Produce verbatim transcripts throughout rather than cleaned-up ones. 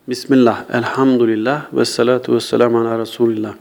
Bismillah, elhamdülillah ve salatu ve selamu ala Resulillah.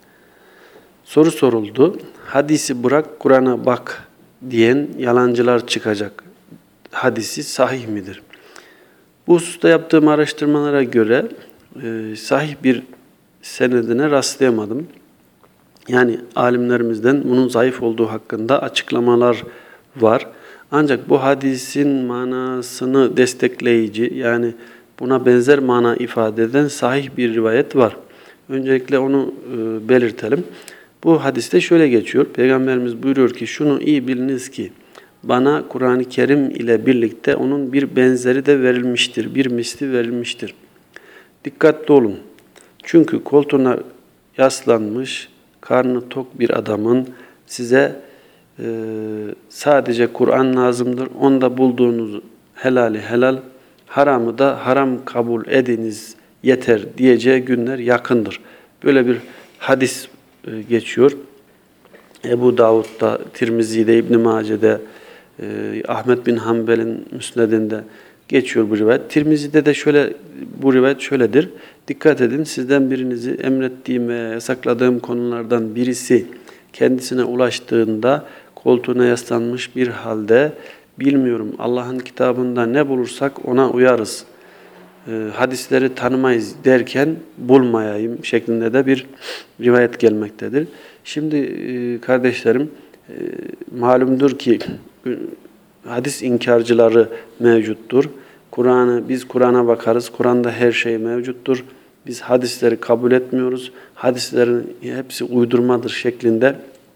Soru soruldu. Hadisi bırak, Kur'an'a bak diyen yalancılar çıkacak. Hadisi sahih midir? Bu hususta yaptığım araştırmalara göre e, sahih bir senedine rastlayamadım. Yani alimlerimizden bunun zayıf olduğu hakkında açıklamalar var. Ancak bu hadisin manasını destekleyici, yani buna benzer mana ifade eden sahih bir rivayet var. Öncelikle onu e, belirtelim. Bu hadiste şöyle geçiyor. Peygamberimiz buyuruyor ki, şunu iyi biliniz ki bana Kur'an-ı Kerim ile birlikte onun bir benzeri de verilmiştir, bir misli verilmiştir. Dikkatli olun. Çünkü koltuğuna yaslanmış, karnı tok bir adamın size e, sadece Kur'an lazımdır, onda bulduğunuz helali helal, haramı da haram kabul ediniz yeter diyeceği günler yakındır. Böyle bir hadis e, geçiyor. Ebu Davud'da, Tirmizi'de, İbn-i Mace'de, e, Ahmet bin Hanbel'in müsnedinde geçiyor bu rivayet. Tirmizi'de de şöyle, bu rivayet şöyledir. Dikkat edin, sizden birinizi emrettiğim ve yasakladığım konulardan birisi kendisine ulaştığında koltuğuna yaslanmış bir halde, bilmiyorum Allah'ın kitabında ne bulursak ona uyarız, e, hadisleri tanımayız derken bulmayayım şeklinde de bir rivayet gelmektedir. Şimdi e, kardeşlerim, e, malumdur ki e, hadis inkarcıları mevcuttur. Kur'an'ı, biz Kur'an'a bakarız, Kur'an'da her şey mevcuttur. Biz hadisleri kabul etmiyoruz. Hadislerin hepsi uydurmadır şeklinde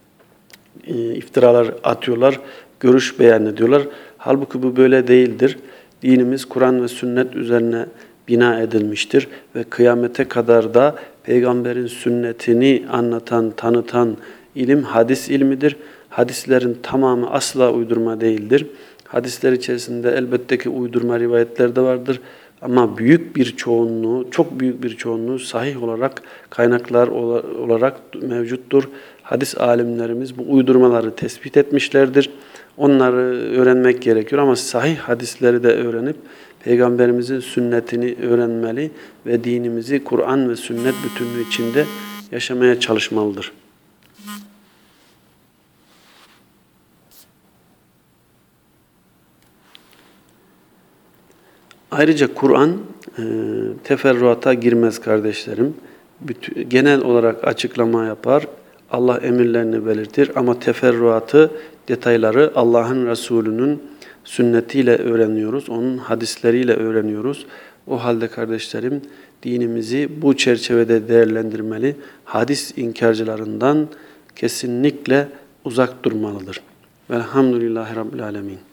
e, iftiralar atıyorlar, görüş beyan ediyorlar. Halbuki bu böyle değildir. Dinimiz Kur'an ve sünnet üzerine bina edilmiştir ve kıyamete kadar da peygamberin sünnetini anlatan, tanıtan ilim hadis ilmidir. Hadislerin tamamı asla uydurma değildir. Hadisler içerisinde elbette ki uydurma rivayetler de vardır. Ama büyük bir çoğunluğu, çok büyük bir çoğunluğu sahih olarak, kaynaklar olarak mevcuttur. Hadis alimlerimiz bu uydurmaları tespit etmişlerdir. Onları öğrenmek gerekiyor ama sahih hadisleri de öğrenip Peygamberimizin sünnetini öğrenmeli ve dinimizi Kur'an ve sünnet bütünlüğü içinde yaşamaya çalışmalıdır. Ayrıca Kur'an e, teferruata girmez kardeşlerim. Bütün, genel olarak açıklama yapar, Allah emirlerini belirtir ama teferruatı, detayları Allah'ın Resulü'nün sünnetiyle öğreniyoruz, onun hadisleriyle öğreniyoruz. O halde kardeşlerim, dinimizi bu çerçevede değerlendirmeli, hadis inkarcılarından kesinlikle uzak durmalıdır. Velhamdülillahi Rabbil Alemin.